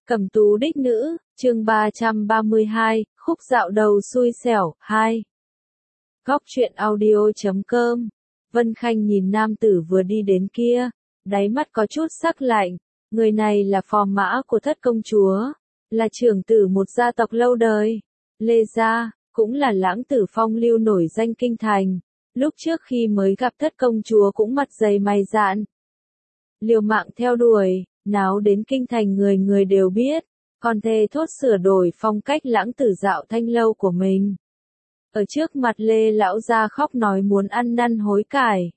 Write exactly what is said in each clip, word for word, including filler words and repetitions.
Cẩm tú đích nữ, chương ba trăm ba mươi hai, khúc dạo đầu xui xẻo, hai. Góc truyện audio chấm com. Vân Khanh nhìn nam tử vừa đi đến kia, đáy mắt có chút sắc lạnh, người này là phò mã của thất công chúa, là trưởng tử một gia tộc lâu đời, Lê gia, cũng là lãng tử phong lưu nổi danh kinh thành, lúc trước khi mới gặp thất công chúa cũng mặt dày mày dạn. Liều mạng theo đuổi, náo đến kinh thành người người đều biết, còn thề thốt sửa đổi phong cách lãng tử dạo thanh lâu của mình. Ở trước mặt Lê lão gia khóc nói muốn ăn năn hối cải.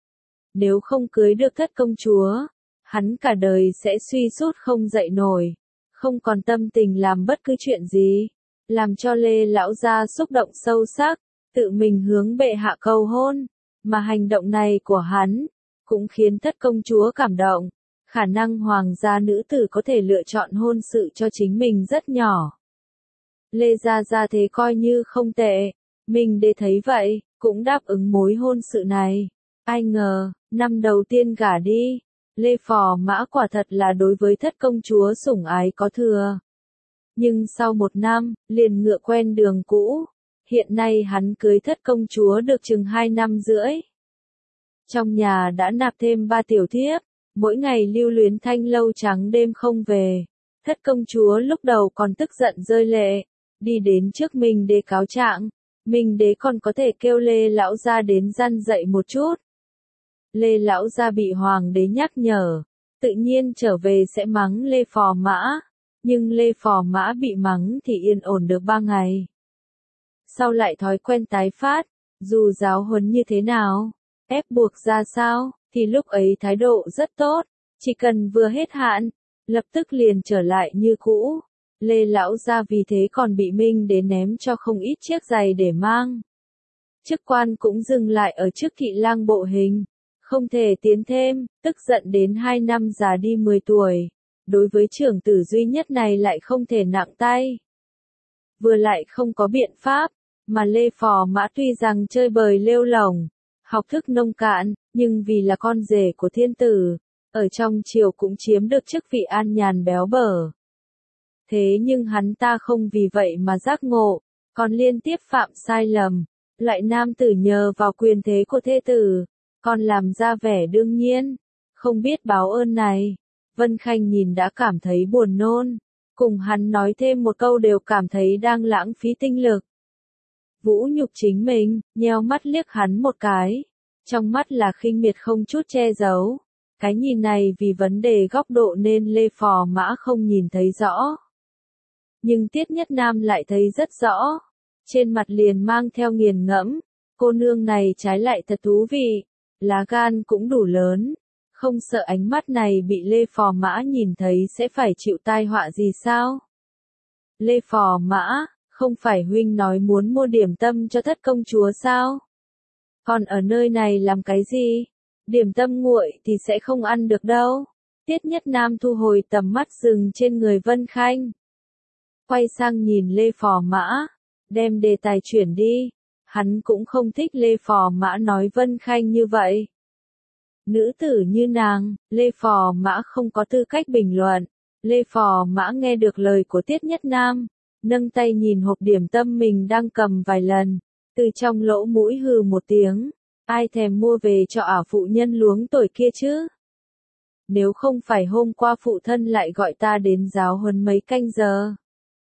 Nếu không cưới được thất công chúa, hắn cả đời sẽ suy sút không dậy nổi, không còn tâm tình làm bất cứ chuyện gì, làm cho Lê lão gia xúc động sâu sắc, tự mình hướng bệ hạ cầu hôn, mà hành động này của hắn cũng khiến thất công chúa cảm động. Khả năng hoàng gia nữ tử có thể lựa chọn hôn sự cho chính mình rất nhỏ. Lê gia gia thế coi như không tệ, mình để thấy vậy, cũng đáp ứng mối hôn sự này. Ai ngờ, năm đầu tiên gả đi, Lê phò mã quả thật là đối với thất công chúa sủng ái có thừa. Nhưng sau một năm, liền ngựa quen đường cũ, hiện nay hắn cưới thất công chúa được chừng hai năm rưỡi. Trong nhà đã nạp thêm ba tiểu thiếp, mỗi ngày lưu luyến thanh lâu trắng đêm không về. Thất công chúa lúc đầu còn tức giận rơi lệ, đi đến trước Minh Đế cáo trạng, Minh Đế còn có thể kêu Lê lão gia đến răn dạy một chút. Lê lão gia bị hoàng đế nhắc nhở, tự nhiên trở về sẽ mắng Lê phò mã, nhưng Lê phò mã bị mắng thì yên ổn được ba ngày. Sau lại thói quen tái phát, dù giáo huấn như thế nào, ép buộc ra sao, thì lúc ấy thái độ rất tốt, chỉ cần vừa hết hạn, lập tức liền trở lại như cũ. Lê lão gia vì thế còn bị Minh Đế ném cho không ít chiếc giày để mang. Chức quan cũng dừng lại ở chức kỵ lang bộ hình, không thể tiến thêm, tức giận đến hai năm già đi mười tuổi. Đối với trưởng tử duy nhất này lại không thể nặng tay. Vừa lại không có biện pháp, mà Lê phò mã tuy rằng chơi bời lêu lổng, học thức nông cạn, nhưng vì là con rể của thiên tử, ở trong triều cũng chiếm được chức vị an nhàn béo bở. Thế nhưng hắn ta không vì vậy mà giác ngộ, còn liên tiếp phạm sai lầm, loại nam tử nhờ vào quyền thế của thê tử, còn làm ra vẻ đương nhiên, không biết báo ơn này. Vân Khanh nhìn đã cảm thấy buồn nôn, cùng hắn nói thêm một câu đều cảm thấy đang lãng phí tinh lực. Vũ nhục chính mình, nheo mắt liếc hắn một cái, trong mắt là khinh miệt không chút che giấu. Cái nhìn này vì vấn đề góc độ nên Lê phò mã không nhìn thấy rõ. Nhưng Tiết Nhất Nam lại thấy rất rõ, trên mặt liền mang theo nghiền ngẫm, cô nương này trái lại thật thú vị, lá gan cũng đủ lớn, không sợ ánh mắt này bị Lê phò mã nhìn thấy sẽ phải chịu tai họa gì sao? Lê phò mã, không phải huynh nói muốn mua điểm tâm cho thất công chúa sao? Còn ở nơi này làm cái gì? Điểm tâm nguội thì sẽ không ăn được đâu. Tiết Nhất Nam thu hồi tầm mắt dừng trên người Vân Khanh. Quay sang nhìn Lê phò mã, đem đề tài chuyển đi. Hắn cũng không thích Lê phò mã nói Vân Khanh như vậy. Nữ tử như nàng, Lê phò mã không có tư cách bình luận. Lê phò mã nghe được lời của Tiết Nhất Nam, nâng tay nhìn hộp điểm tâm mình đang cầm vài lần, từ trong lỗ mũi hừ một tiếng, ai thèm mua về cho ả phụ nhân luống tuổi kia chứ? Nếu không phải hôm qua phụ thân lại gọi ta đến giáo huấn mấy canh giờ,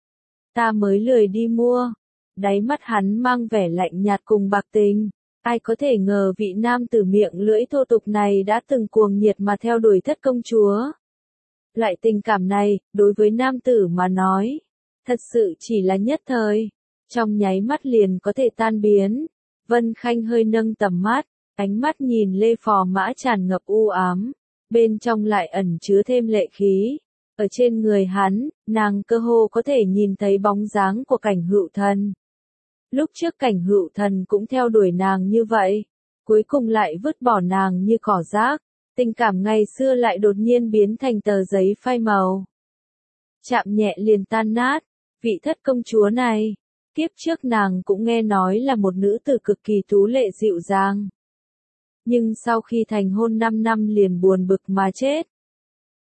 ta mới lười đi mua. Đáy mắt hắn mang vẻ lạnh nhạt cùng bạc tình. Ai có thể ngờ vị nam tử miệng lưỡi thô tục này đã từng cuồng nhiệt mà theo đuổi thất công chúa. Loại tình cảm này, đối với nam tử mà nói, thật sự chỉ là nhất thời, trong nháy mắt liền có thể tan biến. Vân Khanh hơi nâng tầm mắt, ánh mắt nhìn Lê phò mã tràn ngập u ám, bên trong lại ẩn chứa thêm lệ khí. Ở trên người hắn, nàng cơ hồ có thể nhìn thấy bóng dáng của Cảnh Hựu Thần. Lúc trước Cảnh Hựu Thần cũng theo đuổi nàng như vậy, cuối cùng lại vứt bỏ nàng như cỏ rác, tình cảm ngày xưa lại đột nhiên biến thành tờ giấy phai màu. Chạm nhẹ liền tan nát, vị thất công chúa này, kiếp trước nàng cũng nghe nói là một nữ tử cực kỳ tú lệ dịu dàng. Nhưng sau khi thành hôn năm năm liền buồn bực mà chết.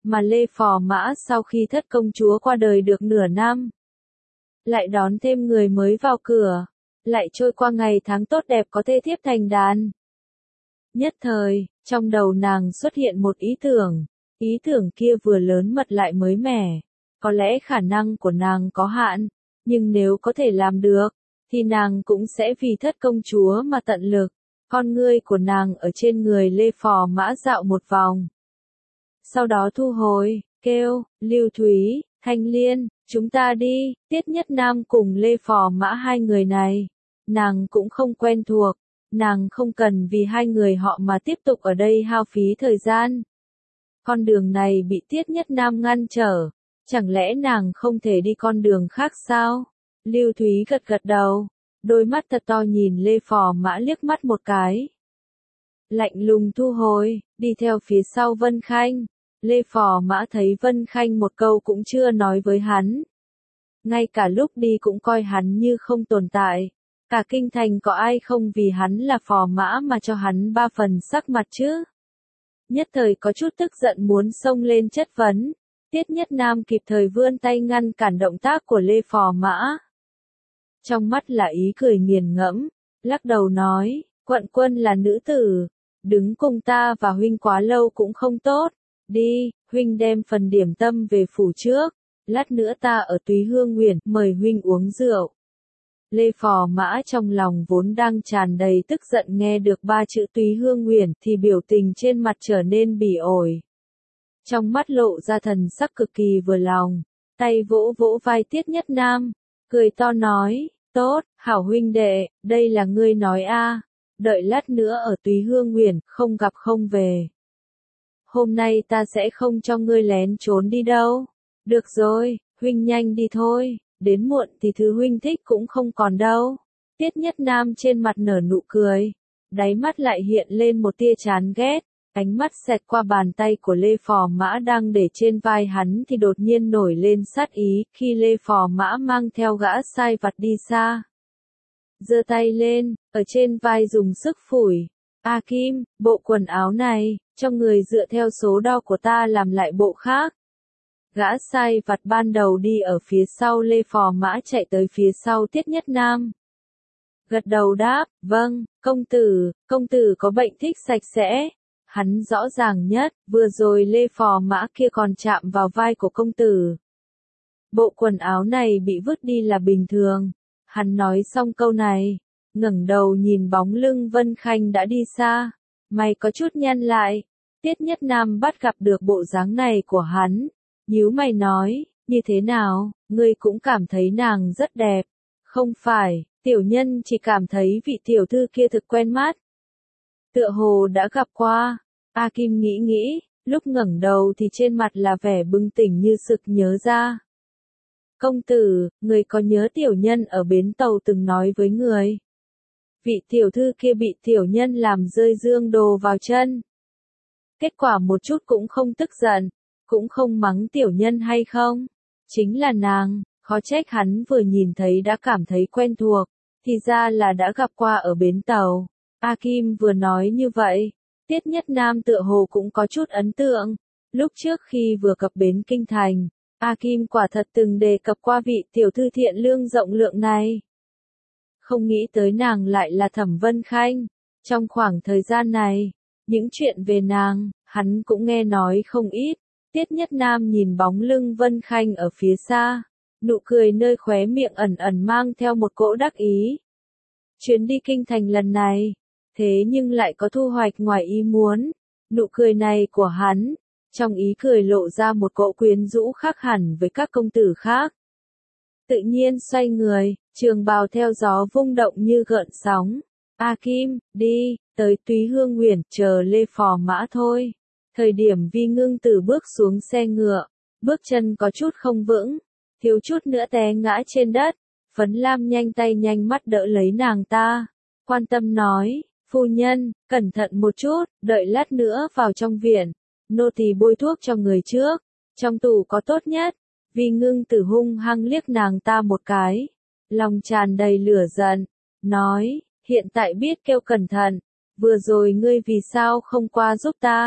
mà Lê Phò Mã sau khi thất công chúa qua đời được nửa năm, lại đón thêm người mới vào cửa, lại trôi qua ngày tháng tốt đẹp có thê thiếp thành đàn. Nhất thời, trong đầu nàng xuất hiện một ý tưởng, ý tưởng kia vừa lớn mật lại mới mẻ, có lẽ khả năng của nàng có hạn, nhưng nếu có thể làm được, thì nàng cũng sẽ vì thất công chúa mà tận lực. Con ngươi của nàng ở trên người Lê Phò Mã dạo một vòng. Sau đó thu hồi, kêu, Lưu Thúy, Thanh Liên, chúng ta đi. Tiết Nhất Nam cùng Lê Phò Mã hai người này, nàng cũng không quen thuộc, nàng không cần vì hai người họ mà tiếp tục ở đây hao phí thời gian. Con đường này bị Tiết Nhất Nam ngăn trở, chẳng lẽ nàng không thể đi con đường khác sao? Lưu Thúy gật gật đầu, đôi mắt thật to nhìn Lê Phò Mã liếc mắt một cái. Lạnh lùng thu hồi, đi theo phía sau Vân Khanh. Lê Phò Mã thấy Vân Khanh một câu cũng chưa nói với hắn. Ngay cả lúc đi cũng coi hắn như không tồn tại. Cả kinh thành có ai không vì hắn là Phò Mã mà cho hắn ba phần sắc mặt chứ? Nhất thời có chút tức giận muốn xông lên chất vấn. Tiết Nhất Nam kịp thời vươn tay ngăn cản động tác của Lê Phò Mã. Trong mắt là ý cười nghiền ngẫm, lắc đầu nói, quận quân là nữ tử, đứng cùng ta và huynh quá lâu cũng không tốt, đi, huynh đem phần điểm tâm về phủ trước, lát nữa ta ở Túy Hương Uyển mời huynh uống rượu. Lê Phò Mã trong lòng vốn đang tràn đầy tức giận nghe được ba chữ Túy Hương Uyển thì biểu tình trên mặt trở nên bỉ ổi. Trong mắt lộ ra thần sắc cực kỳ vừa lòng, tay vỗ vỗ vai Tiết Nhất Nam, cười to nói, tốt, hảo huynh đệ, đây là ngươi nói a, đợi lát nữa ở Túy Hương Uyển, không gặp không về. Hôm nay ta sẽ không cho ngươi lén trốn đi đâu. Được rồi, huynh nhanh đi thôi, đến muộn thì thứ huynh thích cũng không còn đâu. Tiết Nhất Nam trên mặt nở nụ cười, đáy mắt lại hiện lên một tia chán ghét. Ánh mắt xẹt qua bàn tay của Lê Phò Mã đang để trên vai hắn thì đột nhiên nổi lên sát ý khi Lê Phò Mã mang theo gã sai vặt đi xa. Giơ tay lên, ở trên vai dùng sức phủi. A Kim, bộ quần áo này, cho người dựa theo số đo của ta làm lại bộ khác. Gã sai vặt ban đầu đi ở phía sau Lê Phò Mã chạy tới phía sau Tiết Nhất Nam. Gật đầu đáp, vâng, công tử, công tử có bệnh thích sạch sẽ. Hắn rõ ràng nhất, vừa rồi Lê Phò Mã kia còn chạm vào vai của công tử. Bộ quần áo này bị vứt đi là bình thường. Hắn nói xong câu này, ngẩng đầu nhìn bóng lưng Vân Khanh đã đi xa. Mày có chút nhăn lại. Tiết Nhất Nam bắt gặp được bộ dáng này của hắn. Nhíu mày nói, như thế nào, ngươi cũng cảm thấy nàng rất đẹp. Không phải, tiểu nhân chỉ cảm thấy vị tiểu thư kia thực quen mắt. Tựa hồ đã gặp qua. A Kim nghĩ nghĩ, lúc ngẩng đầu thì trên mặt là vẻ bừng tỉnh như sực nhớ ra. Công tử, người có nhớ tiểu nhân ở bến tàu từng nói với người. Vị tiểu thư kia bị tiểu nhân làm rơi dương đồ vào chân. Kết quả một chút cũng không tức giận, cũng không mắng tiểu nhân hay không. Chính là nàng, khó trách hắn vừa nhìn thấy đã cảm thấy quen thuộc, thì ra là đã gặp qua ở bến tàu. A Kim vừa nói như vậy, Tiết Nhất Nam tựa hồ cũng có chút ấn tượng. Lúc trước khi vừa cập bến kinh thành, A Kim quả thật từng đề cập qua vị tiểu thư thiện lương rộng lượng này. Không nghĩ tới nàng lại là Thẩm Vân Khanh. Trong khoảng thời gian này, những chuyện về nàng, hắn cũng nghe nói không ít. Tiết Nhất Nam nhìn bóng lưng Vân Khanh ở phía xa, nụ cười nơi khóe miệng ẩn ẩn mang theo một cỗ đắc ý. Chuyến đi kinh thành lần này, thế nhưng lại có thu hoạch ngoài ý muốn. Nụ cười này của hắn, trong ý cười lộ ra một cỗ quyến rũ khác hẳn với các công tử khác. Tự nhiên xoay người, trường bào theo gió vung động như gợn sóng. A Kim, đi, tới Túy Hương Uyển, chờ Lê Phò Mã thôi. Thời điểm Vi Ngưng Tử bước xuống xe ngựa, bước chân có chút không vững, thiếu chút nữa té ngã trên đất. Phấn Lam nhanh tay nhanh mắt đỡ lấy nàng ta, quan tâm nói, phu nhân, cẩn thận một chút, đợi lát nữa vào trong viện, nô tỳ bôi thuốc cho người trước, trong tủ có tốt nhất. Vi Ngưng Tử hung hăng liếc nàng ta một cái, lòng tràn đầy lửa giận, nói, hiện tại biết kêu cẩn thận, vừa rồi ngươi vì sao không qua giúp ta,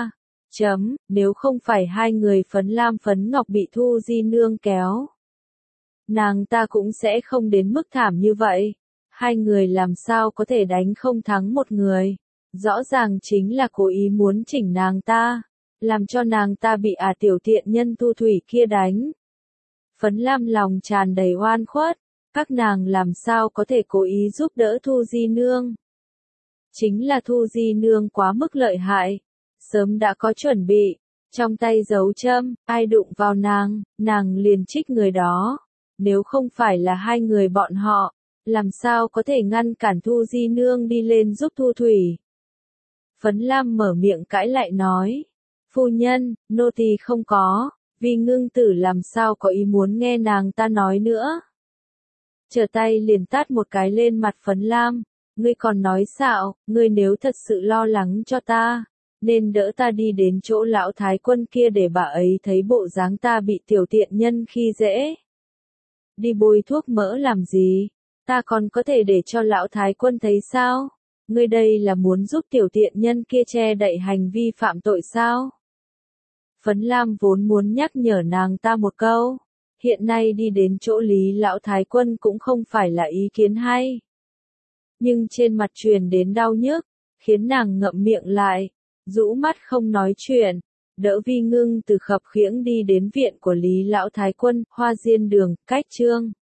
Chấm, nếu không phải hai người Phấn Lam Phấn Ngọc bị Thu Di Nương kéo, nàng ta cũng sẽ không đến mức thảm như vậy. Hai người làm sao có thể đánh không thắng một người. Rõ ràng chính là cố ý muốn chỉnh nàng ta, làm cho nàng ta bị à tiểu tiện nhân Thu Thủy kia đánh. Phấn Lam lòng tràn đầy oan khuất, các nàng làm sao có thể cố ý giúp đỡ Thu Di Nương. Chính là Thu Di Nương quá mức lợi hại, sớm đã có chuẩn bị, trong tay giấu châm, ai đụng vào nàng, nàng liền trích người đó. Nếu không phải là hai người bọn họ, làm sao có thể ngăn cản Thu Di Nương đi lên giúp Thu Thủy. Phấn Lam mở miệng cãi lại nói, phu nhân, nô tỳ không có, vì ngưng tử làm sao có ý muốn nghe nàng ta nói nữa. Trở tay liền tát một cái lên mặt Phấn Lam, ngươi còn nói xạo, ngươi nếu thật sự lo lắng cho ta, nên đỡ ta đi đến chỗ lão thái quân kia để bà ấy thấy bộ dáng ta bị tiểu tiện nhân khi dễ. Đi bôi thuốc mỡ làm gì, ta còn có thể để cho lão thái quân thấy sao? Ngươi đây là muốn giúp tiểu tiện nhân kia che đậy hành vi phạm tội sao? Phấn Lam vốn muốn nhắc nhở nàng ta một câu, hiện nay đi đến chỗ Lý lão thái quân cũng không phải là ý kiến hay. Nhưng trên mặt truyền đến đau nhức, khiến nàng ngậm miệng lại, rũ mắt không nói chuyện, đỡ Vi Ngưng từ khập khiễng đi đến viện của Lý lão thái quân, Hoa Diên Đường, cách Trương